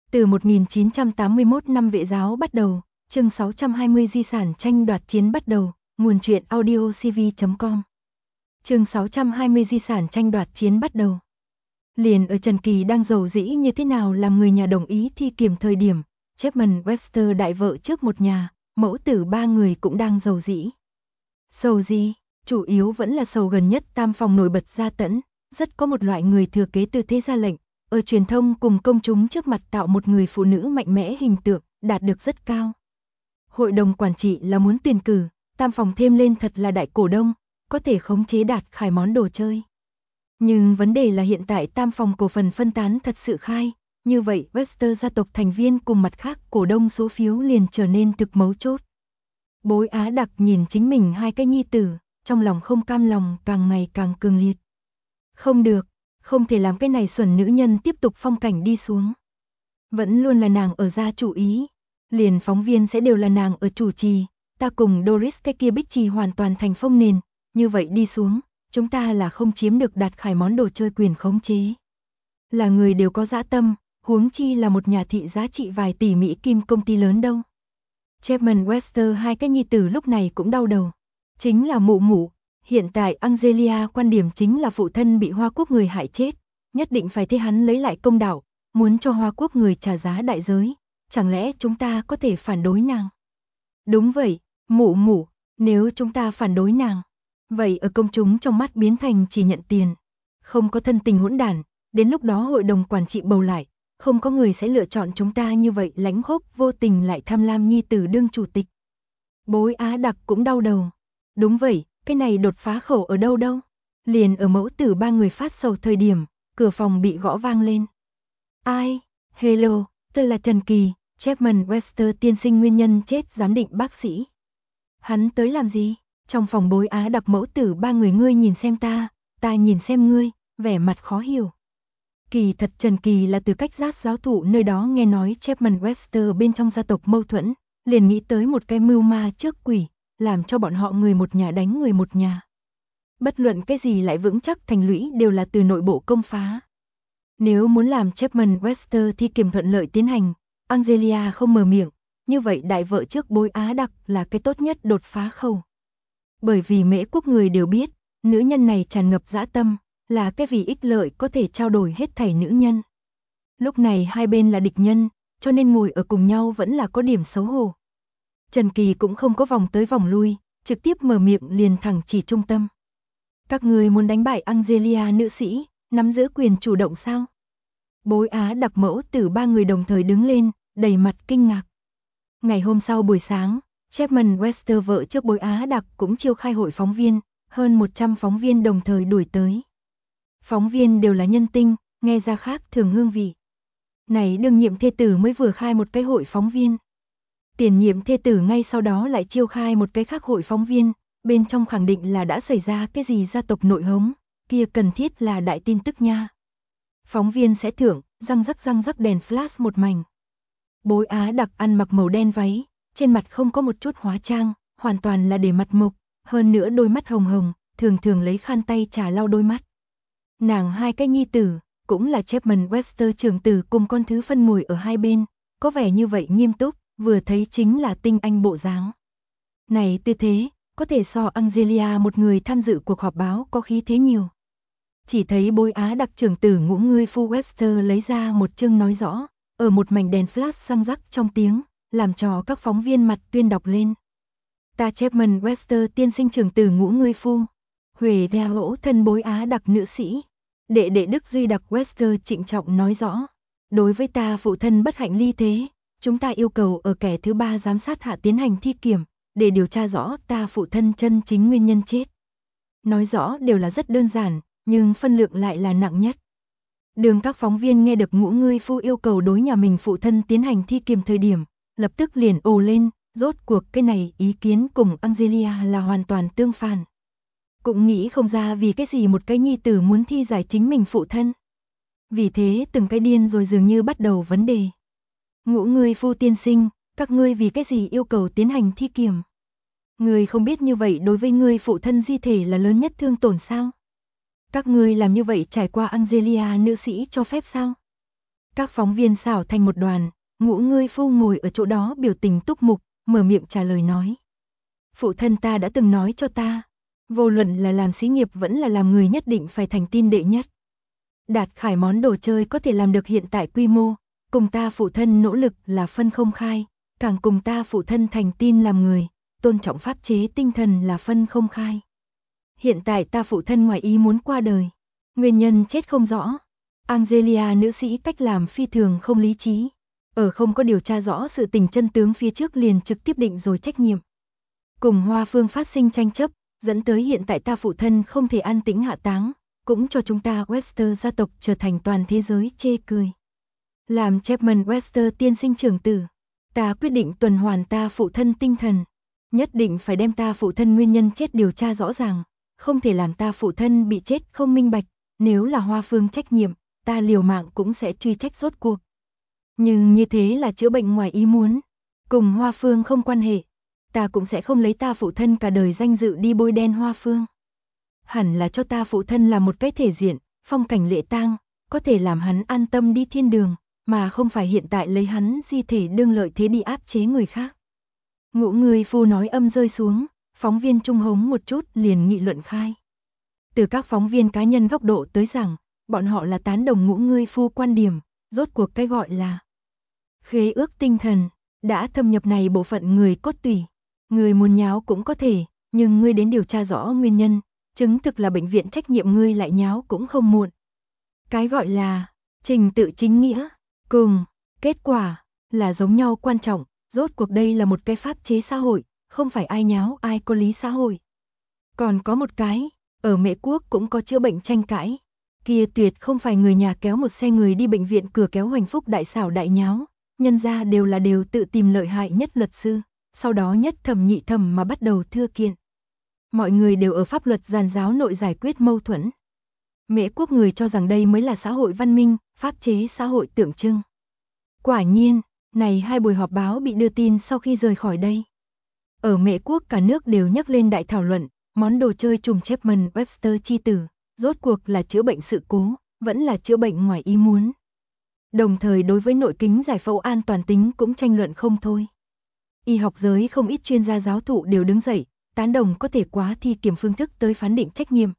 Từ 1981 năm Vệ giáo bắt đầu, chương 620 di sản tranh đoạt chiến bắt đầu, nguồn truyện audio cv.com. Chương 620 di sản tranh đoạt chiến bắt đầu. Liền ở Trần Kỳ đang rầu rĩ như thế nào làm người nhà đồng ý thi kiểm thời điểm, Chapman Webster đại vợ trước một nhà, mẫu tử ba người cũng đang rầu rĩ. Sầu gì? Chủ yếu vẫn là sầu gần nhất tam phòng nổi bật ra tẫn, rất có một loại người thừa kế từ thế gia lệnh, ở truyền thông cùng công chúng trước mặt tạo một người phụ nữ mạnh mẽ hình tượng, đạt được rất cao. Hội đồng quản trị là muốn tuyển cử, tam phòng thêm lên thật là đại cổ đông, có thể khống chế Đạt Khải món đồ chơi. Nhưng vấn đề là hiện tại tam phòng cổ phần phân tán thật sự khai, như vậy Webster gia tộc thành viên cùng mặt khác cổ đông số phiếu liền trở nên thực mấu chốt. Bối Á Đặc nhìn chính mình hai cái nhi tử, trong lòng không cam lòng càng ngày càng cường liệt. Không được, không thể làm cái này xuẩn nữ nhân tiếp tục phong cảnh đi xuống. Vẫn luôn là nàng ở ra chủ ý, liền phóng viên sẽ đều là nàng ở chủ trì, ta cùng Doris cái kia bích trì hoàn toàn thành phong nền, như vậy đi xuống, chúng ta là không chiếm được Đạt Khải món đồ chơi quyền khống chế. Là người đều có dã tâm, huống chi là một nhà thị giá trị vài tỷ Mỹ kim công ty lớn đâu. Chapman Webster hai cái nhi tử lúc này cũng đau đầu. Chính là mụ mụ, hiện tại Angelia quan điểm chính là phụ thân bị Hoa Quốc người hại chết, nhất định phải thế hắn lấy lại công đạo, muốn cho Hoa Quốc người trả giá đại giới, chẳng lẽ chúng ta có thể phản đối nàng? Đúng vậy, mụ mụ, nếu chúng ta phản đối nàng, vậy ở công chúng trong mắt biến thành chỉ nhận tiền, không có thân tình hỗn đản, đến lúc đó hội đồng quản trị bầu lại, không có người sẽ lựa chọn chúng ta như vậy lãnh khốc vô tình lại tham lam nhi tử đương chủ tịch. Bối Á Đặc cũng đau đầu. Đúng vậy, cái này đột phá khẩu ở đâu đâu? Liền ở mẫu tử ba người phát sầu thời điểm, cửa phòng bị gõ vang lên. Ai? Hello, tôi là Trần Kỳ, Chapman Webster tiên sinh nguyên nhân chết giám định bác sĩ. Hắn tới làm gì? Trong phòng Bối Á Đặc mẫu tử ba người ngươi nhìn xem ta nhìn xem ngươi, vẻ mặt khó hiểu. Kỳ thật Trần Kỳ là từ cách giác giáo thụ nơi đó nghe nói Chapman Webster bên trong gia tộc mâu thuẫn, liền nghĩ tới một cái mưu ma trước quỷ, làm cho bọn họ người một nhà đánh người một nhà. Bất luận cái gì lại vững chắc thành lũy đều là từ nội bộ công phá. Nếu muốn làm Chapman Webster thi kiểm thuận lợi tiến hành, Angelia không mở miệng, như vậy đại vợ trước Bối Á Đặc là cái tốt nhất đột phá khâu. Bởi vì Mễ Quốc người đều biết, nữ nhân này tràn ngập dã tâm, là cái vì ích lợi có thể trao đổi hết thảy nữ nhân. Lúc này hai bên là địch nhân, cho nên ngồi ở cùng nhau vẫn là có điểm xấu hổ. Trần Kỳ cũng không có vòng tới vòng lui, trực tiếp mở miệng liền thẳng chỉ trung tâm. Các người muốn đánh bại Angelia nữ sĩ, nắm giữ quyền chủ động sao? Bối Á Đặc mẫu tử ba người đồng thời đứng lên, đầy mặt kinh ngạc. Ngày hôm sau buổi sáng, Chapman Webster vợ trước Bối Á Đặc cũng chiêu khai hội phóng viên, hơn 100 phóng viên đồng thời đuổi tới. Phóng viên đều là nhân tinh, nghe ra khác thường hương vị. Này đương nhiệm thê tử mới vừa khai một cái hội phóng viên. Tiền nhiệm thê tử ngay sau đó lại chiêu khai một cái khác hội phóng viên, bên trong khẳng định là đã xảy ra cái gì gia tộc nội hống, kia cần thiết là đại tin tức nha. Phóng viên sẽ thưởng, răng rắc đèn flash một mảnh. Bối Á Đặc ăn mặc màu đen váy, trên mặt không có một chút hóa trang, hoàn toàn là để mặt mộc, hơn nữa đôi mắt hồng hồng, thường thường lấy khăn tay trà lau đôi mắt. Nàng hai cái nhi tử, cũng là Chapman Webster trưởng tử cùng con thứ phân ngồi ở hai bên, có vẻ như vậy nghiêm túc, vừa thấy chính là tinh anh bộ dáng. Này tư thế, có thể so Angelia một người tham dự cuộc họp báo có khí thế nhiều. Chỉ thấy Bối Á Đặc trưởng tử ngũ ngươi phu Webster lấy ra một chương nói rõ, ở một mảnh đèn flash răng rắc trong tiếng, làm cho các phóng viên mặt tuyên đọc lên. Ta Chapman Webster tiên sinh trưởng tử ngũ ngươi phu, Huệ đeo hỗ thân Bối Á Đặc nữ sĩ. Đệ đệ Đức Duy Đặc Webster trịnh trọng nói rõ, đối với ta phụ thân bất hạnh ly thế, chúng ta yêu cầu ở kẻ thứ ba giám sát hạ tiến hành thi kiểm, để điều tra rõ ta phụ thân chân chính nguyên nhân chết. Nói rõ đều là rất đơn giản, nhưng phân lượng lại là nặng nhất. Đường các phóng viên nghe được ngũ ngươi phu yêu cầu đối nhà mình phụ thân tiến hành thi kiểm thời điểm, lập tức liền ồ lên, rốt cuộc cái này ý kiến cùng Angelia là hoàn toàn tương phản. Cũng nghĩ không ra vì cái gì một cái nhi tử muốn thi giải chính mình phụ thân. Vì thế từng cái điên rồi dường như bắt đầu vấn đề. Ngũ ngươi phu tiên sinh, các ngươi vì cái gì yêu cầu tiến hành thi kiểm? Ngươi không biết như vậy đối với ngươi phụ thân di thể là lớn nhất thương tổn sao? Các ngươi làm như vậy trải qua Angelia nữ sĩ cho phép sao? Các phóng viên xảo thành một đoàn, Ngũ Ngươi Phu ngồi ở chỗ đó biểu tình túc mục, mở miệng trả lời nói. Phụ thân ta đã từng nói cho ta, vô luận là làm xí nghiệp vẫn là làm người nhất định phải thành tin đệ nhất. Đạt Khải món đồ chơi có thể làm được hiện tại quy mô, cùng ta phụ thân nỗ lực là phân không khai, càng cùng ta phụ thân thành tin làm người, tôn trọng pháp chế tinh thần là phân không khai. Hiện tại ta phụ thân ngoài ý muốn qua đời, nguyên nhân chết không rõ. Angelia nữ sĩ cách làm phi thường không lý trí, ở không có điều tra rõ sự tình chân tướng phía trước liền trực tiếp định rồi trách nhiệm. Cùng Hoa Phương phát sinh tranh chấp, dẫn tới hiện tại ta phụ thân không thể an tĩnh hạ táng, cũng cho chúng ta Webster gia tộc trở thành toàn thế giới chê cười. Làm Chapman Webster tiên sinh trưởng tử, ta quyết định tuần hoàn ta phụ thân tinh thần, nhất định phải đem ta phụ thân nguyên nhân chết điều tra rõ ràng, không thể làm ta phụ thân bị chết không minh bạch, nếu là Hoa Phương trách nhiệm, ta liều mạng cũng sẽ truy trách rốt cuộc. Nhưng như thế là chữa bệnh ngoài ý muốn, cùng Hoa Phương không quan hệ, ta cũng sẽ không lấy ta phụ thân cả đời danh dự đi bôi đen Hoa Phương. Hẳn là cho ta phụ thân là một cái thể diện, phong cảnh lễ tang, có thể làm hắn an tâm đi thiên đường, mà không phải hiện tại lấy hắn di thể đương lợi thế đi áp chế người khác. Ngũ Ngươi Phu nói âm rơi xuống, phóng viên trung hống một chút liền nghị luận khai. Từ các phóng viên cá nhân góc độ tới rằng, bọn họ là tán đồng Ngũ Ngươi Phu quan điểm, rốt cuộc cái gọi là khế ước tinh thần, đã thâm nhập này bộ phận người cốt tủy. Người muốn nháo cũng có thể, nhưng ngươi đến điều tra rõ nguyên nhân, chứng thực là bệnh viện trách nhiệm ngươi lại nháo cũng không muộn. Cái gọi là trình tự chính nghĩa, cùng kết quả là giống nhau quan trọng, rốt cuộc đây là một cái pháp chế xã hội, không phải ai nháo ai có lý xã hội. Còn có một cái, ở Mễ Quốc cũng có chữa bệnh tranh cãi, kia tuyệt không phải người nhà kéo một xe người đi bệnh viện cửa kéo hoành phúc đại xảo đại nháo, nhân ra đều tự tìm lợi hại nhất luật sư, sau đó nhất thẩm nhị thẩm mà bắt đầu thưa kiện. Mọi người đều ở pháp luật giàn giáo nội giải quyết mâu thuẫn. Mễ Quốc người cho rằng đây mới là xã hội văn minh, pháp chế xã hội tượng trưng. Quả nhiên, này hai buổi họp báo bị đưa tin sau khi rời khỏi đây. Ở Mễ Quốc cả nước đều nhắc lên đại thảo luận, món đồ chơi trùm Chapman Webster chi tử, rốt cuộc là chữa bệnh sự cố, vẫn là chữa bệnh ngoài ý muốn. Đồng thời đối với nội kính giải phẫu an toàn tính cũng tranh luận không thôi. Y học giới không ít chuyên gia giáo thụ đều đứng dậy, tán đồng có thể quá thi kiểm phương thức tới phán định trách nhiệm.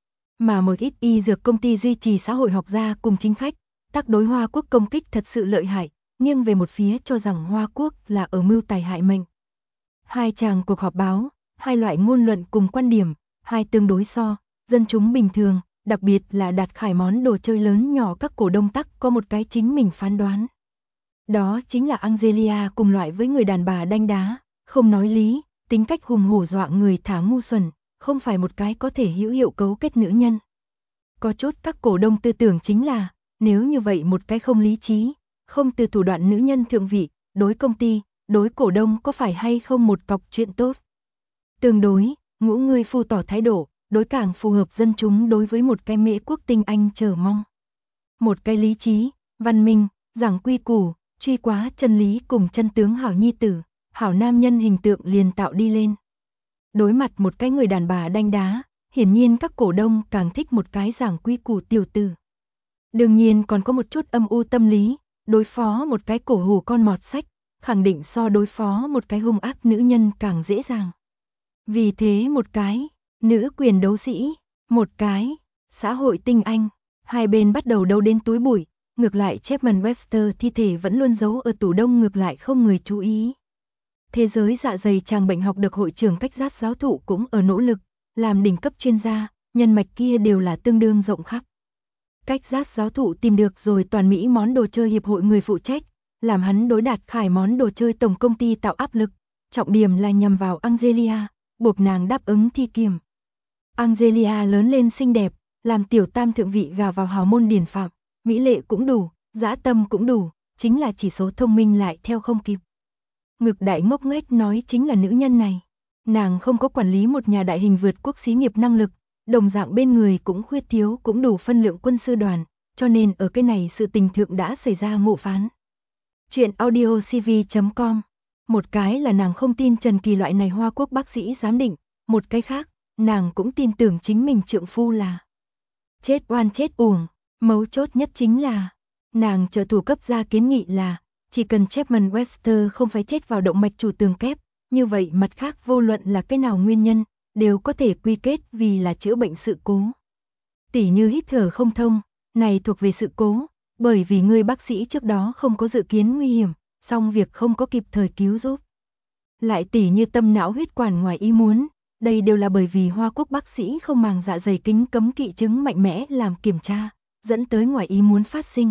Mà một ít y dược công ty duy trì xã hội học gia cùng chính khách, tác đối Hoa Quốc công kích thật sự lợi hại, nghiêng về một phía cho rằng Hoa Quốc là ở mưu tài hại mệnh. Hai chàng cuộc họp báo, hai loại ngôn luận cùng quan điểm, hai tương đối so, dân chúng bình thường, đặc biệt là Đạt Khải món đồ chơi lớn nhỏ các cổ đông tắc có một cái chính mình phán đoán. Đó chính là Angelia cùng loại với người đàn bà đanh đá, không nói lý, tính cách hùng hổ dọa người thả ngu xuẩn, không phải một cái có thể hữu hiệu cấu kết nữ nhân. Có chút các cổ đông tư tưởng chính là, nếu như vậy một cái không lý trí, không từ thủ đoạn nữ nhân thượng vị, đối công ty, đối cổ đông có phải hay không một cọc chuyện tốt. Tương đối, Ngũ Ngươi Phu tỏ thái độ, đối càng phù hợp dân chúng đối với một cái Mễ Quốc tinh anh chờ mong. Một cái lý trí, văn minh, giảng quy củ, truy quá chân lý cùng chân tướng hảo nhi tử, hảo nam nhân hình tượng liền tạo đi lên. Đối mặt một cái người đàn bà đanh đá, hiển nhiên các cổ đông càng thích một cái giảng quy củ tiểu tử. Đương nhiên còn có một chút âm u tâm lý, đối phó một cái cổ hủ con mọt sách, khẳng định so đối phó một cái hung ác nữ nhân càng dễ dàng. Vì thế một cái, nữ quyền đấu sĩ, một cái, xã hội tinh anh, hai bên bắt đầu đấu đến túi bụi, ngược lại Chapman Webster thi thể vẫn luôn giấu ở tủ đông ngược lại không người chú ý. Thế giới dạ dày chàng bệnh học được hội trưởng cách giác giáo thụ cũng ở nỗ lực, làm đỉnh cấp chuyên gia, nhân mạch kia đều là tương đương rộng khắp. Cách giác giáo thụ tìm được rồi toàn Mỹ món đồ chơi hiệp hội người phụ trách, làm hắn đối Đạt Khải món đồ chơi tổng công ty tạo áp lực, trọng điểm là nhằm vào Angelia, buộc nàng đáp ứng thi kiểm. Angelia lớn lên xinh đẹp, làm tiểu tam thượng vị gà vào hào môn điển phạm, mỹ lệ cũng đủ, dã tâm cũng đủ, chính là chỉ số thông minh lại theo không kịp. Ngực đại ngốc nghếch nói chính là nữ nhân này. Nàng không có quản lý một nhà đại hình vượt quốc xí nghiệp năng lực, đồng dạng bên người cũng khuyết thiếu cũng đủ phân lượng quân sư đoàn, cho nên ở cái này sự tình thượng đã xảy ra ngộ phán. Chuyện audiocv.com. Một cái là nàng không tin Trần Kỳ loại này Hoa Quốc bác sĩ giám định, một cái khác, nàng cũng tin tưởng chính mình trượng phu là chết oan chết uổng, mấu chốt nhất chính là Nàng trợ thủ cấp ra kiến nghị là, chỉ cần Chapman Webster không phải chết vào động mạch chủ tường kép, như vậy mặt khác vô luận là cái nào nguyên nhân, đều có thể quy kết vì là chữa bệnh sự cố. Tỉ như hít thở không thông, này thuộc về sự cố, bởi vì người bác sĩ trước đó không có dự kiến nguy hiểm, song việc không có kịp thời cứu giúp. Lại tỉ như tâm não huyết quản ngoài ý muốn, đây đều là bởi vì Hoa Quốc bác sĩ không màng dạ dày kính cấm kỵ chứng mạnh mẽ làm kiểm tra, dẫn tới ngoài ý muốn phát sinh.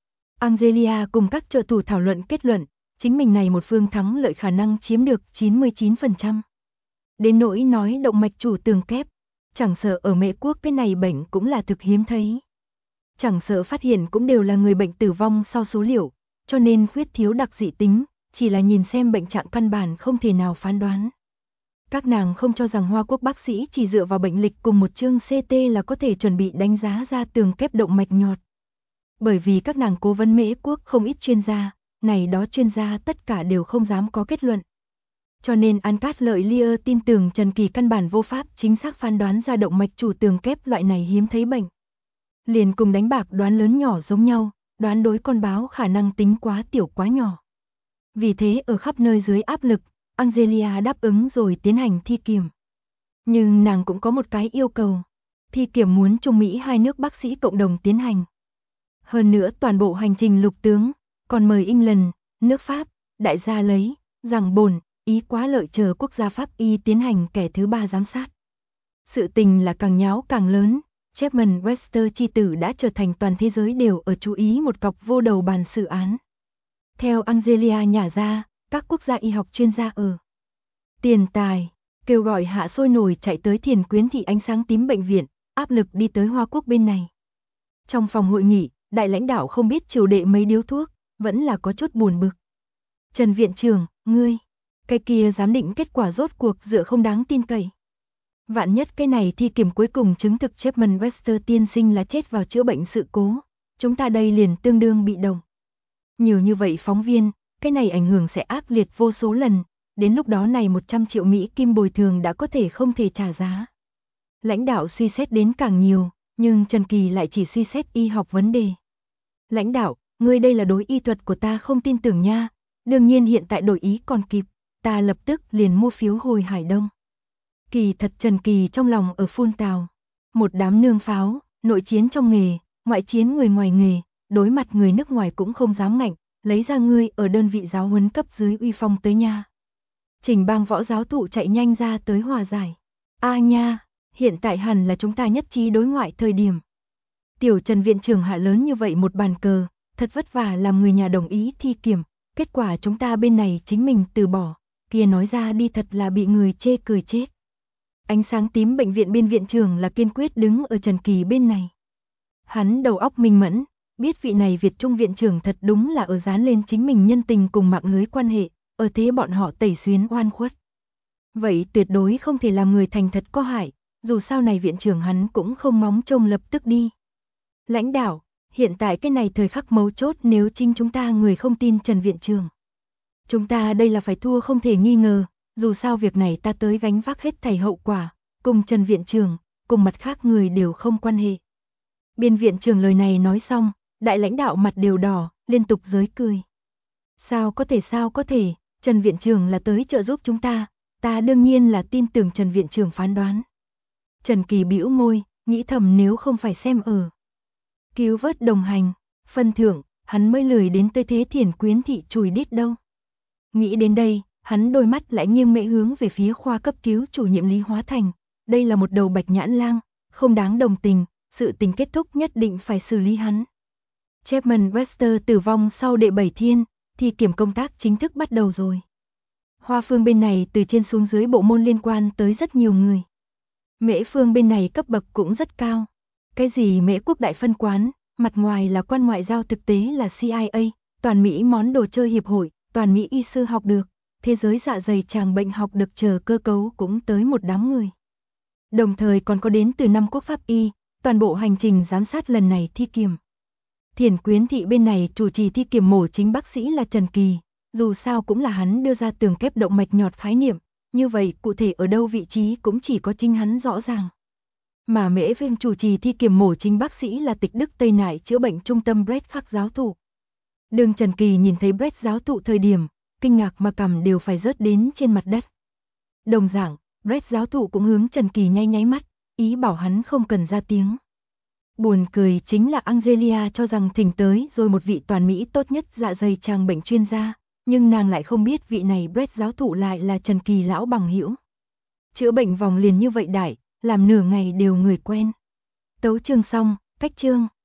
Angelia cùng các trợ thủ thảo luận kết luận, chính mình này một phương thắng lợi khả năng chiếm được 99%. Đến nỗi nói động mạch chủ tường kép, chẳng sợ ở Mễ Quốc cái này bệnh cũng là thực hiếm thấy. Chẳng sợ phát hiện cũng đều là người bệnh tử vong sau số liệu, cho nên khuyết thiếu đặc dị tính, chỉ là nhìn xem bệnh trạng căn bản không thể nào phán đoán. Các nàng không cho rằng Hoa Quốc bác sĩ chỉ dựa vào bệnh lịch cùng một chương CT là có thể chuẩn bị đánh giá ra tường kép động mạch nhọt. Bởi vì các nàng cố vấn Mễ Quốc không ít chuyên gia, này đó chuyên gia tất cả đều không dám có kết luận. Cho nên An-Cát Lợi Lier tin tưởng Trần Kỳ căn bản vô pháp chính xác phán đoán ra động mạch chủ tường kép loại này hiếm thấy bệnh. Liền cùng đánh bạc đoán lớn nhỏ giống nhau, đoán đối con báo khả năng tính quá tiểu quá nhỏ. Vì thế ở khắp nơi dưới áp lực, Angelia đáp ứng rồi tiến hành thi kiểm. Nhưng nàng cũng có một cái yêu cầu, thi kiểm muốn Trung Mỹ hai nước bác sĩ cộng đồng tiến hành. Hơn nữa toàn bộ hành trình lục tướng, còn mời England, nước Pháp, đại gia lấy, rằng Bồn, Ý quá lợi chờ quốc gia Pháp y tiến hành kẻ thứ ba giám sát. Sự tình là càng nháo càng lớn, Chapman Webster chi tử đã trở thành toàn thế giới đều ở chú ý một cọc vô đầu bàn xử án. Theo Angelia nhả ra, các quốc gia y học chuyên gia ở tiền tài, kêu gọi hạ sôi nổi chạy tới Thiền Quyến Thị Ánh Sáng Tím bệnh viện, áp lực đi tới Hoa Quốc bên này. Trong phòng hội nghị, đại lãnh đạo không biết triều đệ mấy điếu thuốc, vẫn là có chút buồn bực. Trần viện trưởng, ngươi, cái kia giám định kết quả rốt cuộc dựa không đáng tin cậy. Vạn nhất cái này thi kiểm cuối cùng chứng thực Chapman Webster tiên sinh là chết vào chữa bệnh sự cố, chúng ta đây liền tương đương bị động. Nhiều như vậy phóng viên, cái này ảnh hưởng sẽ ác liệt vô số lần, đến lúc đó này 100 triệu Mỹ kim bồi thường đã có thể không thể trả giá. Lãnh đạo suy xét đến càng nhiều, nhưng Trần Kỳ lại chỉ suy xét y học vấn đề. Lãnh đạo, ngươi đây là đối y thuật của ta không tin tưởng nha, đương nhiên hiện tại đổi ý còn kịp, ta lập tức liền mua phiếu hồi Hải Đông. Kỳ thật Trần Kỳ trong lòng ở phun tào, một đám nương pháo, nội chiến trong nghề, ngoại chiến người ngoài nghề, đối mặt người nước ngoài cũng không dám ngạnh, lấy ra ngươi ở đơn vị giáo huấn cấp dưới uy phong tới nha. Trình Bang võ giáo thụ chạy nhanh ra tới hòa giải. A nha, hiện tại hẳn là chúng ta nhất trí đối ngoại thời điểm. Tiểu Trần viện trưởng hạ lớn như vậy một bàn cờ, thật vất vả làm người nhà đồng ý thi kiểm, kết quả chúng ta bên này chính mình từ bỏ, kia nói ra đi thật là bị người chê cười chết. Ánh Sáng Tím bệnh viện biên viện trưởng là kiên quyết đứng ở Trần Kỳ bên này. Hắn đầu óc minh mẫn, biết vị này Việt Trung viện trưởng thật đúng là ở dán lên chính mình nhân tình cùng mạng lưới quan hệ, ở thế bọn họ tẩy xuyến oan khuất. Vậy tuyệt đối không thể làm người thành thật có hại, dù sao này viện trưởng hắn cũng không móng trông lập tức đi. Lãnh đạo, hiện tại cái này thời khắc mấu chốt nếu chính chúng ta người không tin Trần viện trưởng. Chúng ta đây là phải thua không thể nghi ngờ, dù sao việc này ta tới gánh vác hết thảy hậu quả, cùng Trần viện trưởng, cùng mặt khác người đều không quan hệ. Biên viện trưởng lời này nói xong, đại lãnh đạo mặt đều đỏ, liên tục giới cười. Sao có thể, Trần viện trưởng là tới trợ giúp chúng ta đương nhiên là tin tưởng Trần viện trưởng phán đoán. Trần Kỳ bĩu môi, nghĩ thầm nếu không phải xem ở cứu vớt đồng hành, phân thưởng, hắn mới lười đến tới thế Thiền Quyến Thị chùi đít đâu. Nghĩ đến đây, hắn đôi mắt lại nghiêng mễ hướng về phía khoa cấp cứu chủ nhiệm Lý Hóa Thành, đây là một đầu bạch nhãn lang, không đáng đồng tình, sự tình kết thúc nhất định phải xử lý hắn. Chapman Webster tử vong sau đệ 7 thiên, thì kiểm công tác chính thức bắt đầu rồi. Hoa Phương bên này từ trên xuống dưới bộ môn liên quan tới rất nhiều người. Mễ Phương bên này cấp bậc cũng rất cao. Cái gì Mễ Quốc đại phân quán, mặt ngoài là quan ngoại giao thực tế là CIA, toàn Mỹ món đồ chơi hiệp hội, toàn Mỹ y sư học được, thế giới dạ dày tràng bệnh học được chờ cơ cấu cũng tới một đám người. Đồng thời còn có đến từ 5 quốc pháp y, toàn bộ hành trình giám sát lần này thi kiểm. Thiền Quyến Thị bên này chủ trì thi kiểm mổ chính bác sĩ là Trần Kỳ, dù sao cũng là hắn đưa ra tường kép động mạch nhọt khái niệm, như vậy cụ thể ở đâu vị trí cũng chỉ có chính hắn rõ ràng. Mà Mễ Vinh chủ trì thi kiểm mổ chính bác sĩ là Tịch Đức Tây Nại chữa bệnh trung tâm Brett Khắc giáo thụ. Đường Trần Kỳ nhìn thấy Brett giáo thụ thời điểm, kinh ngạc mà cằm đều phải rớt đến trên mặt đất. Đồng dạng, Brett giáo thụ cũng hướng Trần Kỳ nháy nháy mắt, ý bảo hắn không cần ra tiếng. Buồn cười chính là Angelia cho rằng thỉnh tới rồi một vị toàn Mỹ tốt nhất dạ dày tràng bệnh chuyên gia, nhưng nàng lại không biết vị này Brett giáo thụ lại là Trần Kỳ lão bằng hữu. Chữa bệnh vòng liền như vậy đại, làm nửa ngày đều người quen. Tấu chương xong, cách chương.